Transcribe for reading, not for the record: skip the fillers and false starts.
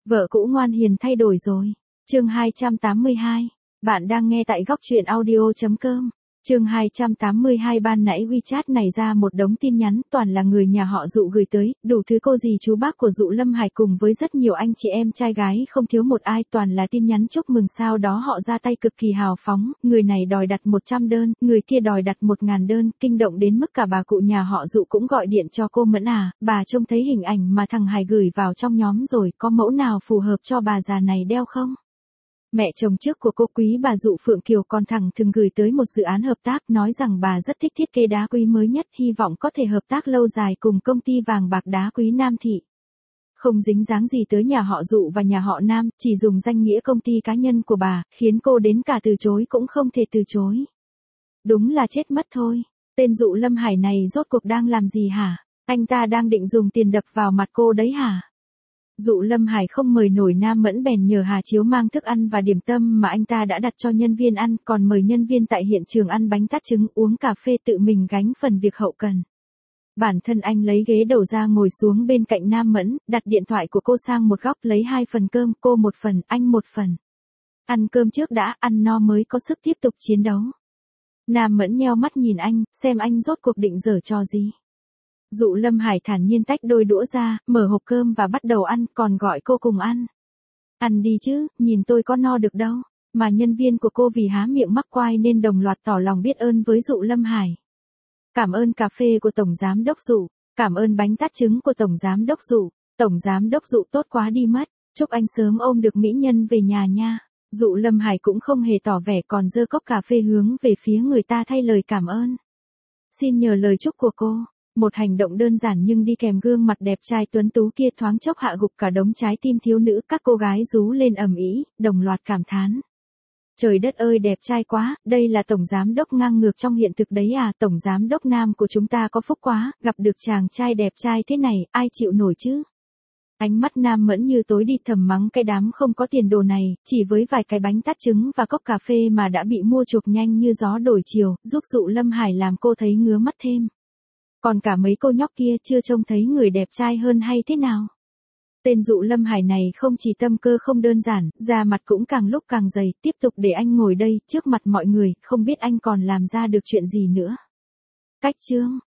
Vợ cũ ngoan hiền thay đổi rồi. Chương 282. Bạn đang nghe tại góc truyện audio.com. Chương 282. Ban nãy WeChat này ra một đống tin nhắn, toàn là người nhà họ Dụ gửi tới, đủ thứ cô dì chú bác của Dụ Lâm Hải cùng với rất nhiều anh chị em trai gái không thiếu một ai, toàn là tin nhắn chúc mừng sau đó họ ra tay cực kỳ hào phóng, người này đòi đặt 100 đơn, người kia đòi đặt 1000 đơn, kinh động đến mức cả bà cụ nhà họ Dụ cũng gọi điện cho cô Mẫn à, bà trông thấy hình ảnh mà thằng Hải gửi vào trong nhóm rồi, có mẫu nào phù hợp cho bà già này đeo không? Mẹ chồng trước của cô quý bà Dụ Phượng Kiều còn thẳng thừng gửi tới một dự án hợp tác, nói rằng bà rất thích thiết kế đá quý mới nhất, hy vọng có thể hợp tác lâu dài cùng công ty vàng bạc đá quý Nam Thị. Không dính dáng gì tới nhà họ Dụ và nhà họ Nam, chỉ dùng danh nghĩa công ty cá nhân của bà, khiến cô đến cả từ chối cũng không thể từ chối. Đúng là chết mất thôi, tên Dụ Lâm Hải này rốt cuộc đang làm gì hả? Anh ta đang định dùng tiền đập vào mặt cô đấy hả? Dụ Lâm Hải không mời nổi Nam Mẫn bèn nhờ Hà Chiếu mang thức ăn và điểm tâm mà anh ta đã đặt cho nhân viên ăn, còn mời nhân viên tại hiện trường ăn bánh tát trứng, uống cà phê, tự mình gánh phần việc hậu cần. Bản thân anh lấy ghế đầu ra ngồi xuống bên cạnh Nam Mẫn, đặt điện thoại của cô sang một góc, lấy 2 phần cơm, cô 1 phần, anh 1 phần. Ăn cơm trước đã, ăn no mới có sức tiếp tục chiến đấu. Nam Mẫn nheo mắt nhìn anh, xem anh rốt cuộc định giở trò gì. Dụ Lâm Hải thản nhiên tách đôi đũa ra, mở hộp cơm và bắt đầu ăn, còn gọi cô cùng ăn. Ăn đi chứ, nhìn tôi có no được đâu. Mà nhân viên của cô vì há miệng mắc quai nên đồng loạt tỏ lòng biết ơn với Dụ Lâm Hải. Cảm ơn cà phê của Tổng Giám Đốc Dụ, cảm ơn bánh tát trứng của Tổng Giám Đốc Dụ, Tổng Giám Đốc Dụ tốt quá đi mất, chúc anh sớm ôm được mỹ nhân về nhà nha. Dụ Lâm Hải cũng không hề tỏ vẻ, còn giơ cốc cà phê hướng về phía người ta thay lời cảm ơn. Xin nhờ lời chúc của cô. Một hành động đơn giản nhưng đi kèm gương mặt đẹp trai tuấn tú kia thoáng chốc hạ gục cả đống trái tim thiếu nữ, các cô gái rú lên ầm ĩ, đồng loạt cảm thán. Trời đất ơi đẹp trai quá, đây là Tổng Giám Đốc ngang ngược trong hiện thực đấy à, Tổng Giám Đốc Nam của chúng ta có phúc quá, gặp được chàng trai đẹp trai thế này, ai chịu nổi chứ. Ánh mắt Nam Mẫn như tối đi, thầm mắng cái đám không có tiền đồ này, chỉ với vài cái bánh tát trứng và cốc cà phê mà đã bị mua chuộc nhanh như gió đổi chiều, giúp Dụ Lâm Hải làm cô thấy ngứa mắt thêm. Còn cả mấy cô nhóc kia chưa trông thấy người đẹp trai hơn hay thế nào? Tên Dụ Lâm Hải này không chỉ tâm cơ không đơn giản, da mặt cũng càng lúc càng dày, tiếp tục để anh ngồi đây, trước mặt mọi người, không biết anh còn làm ra được chuyện gì nữa. Cách chương,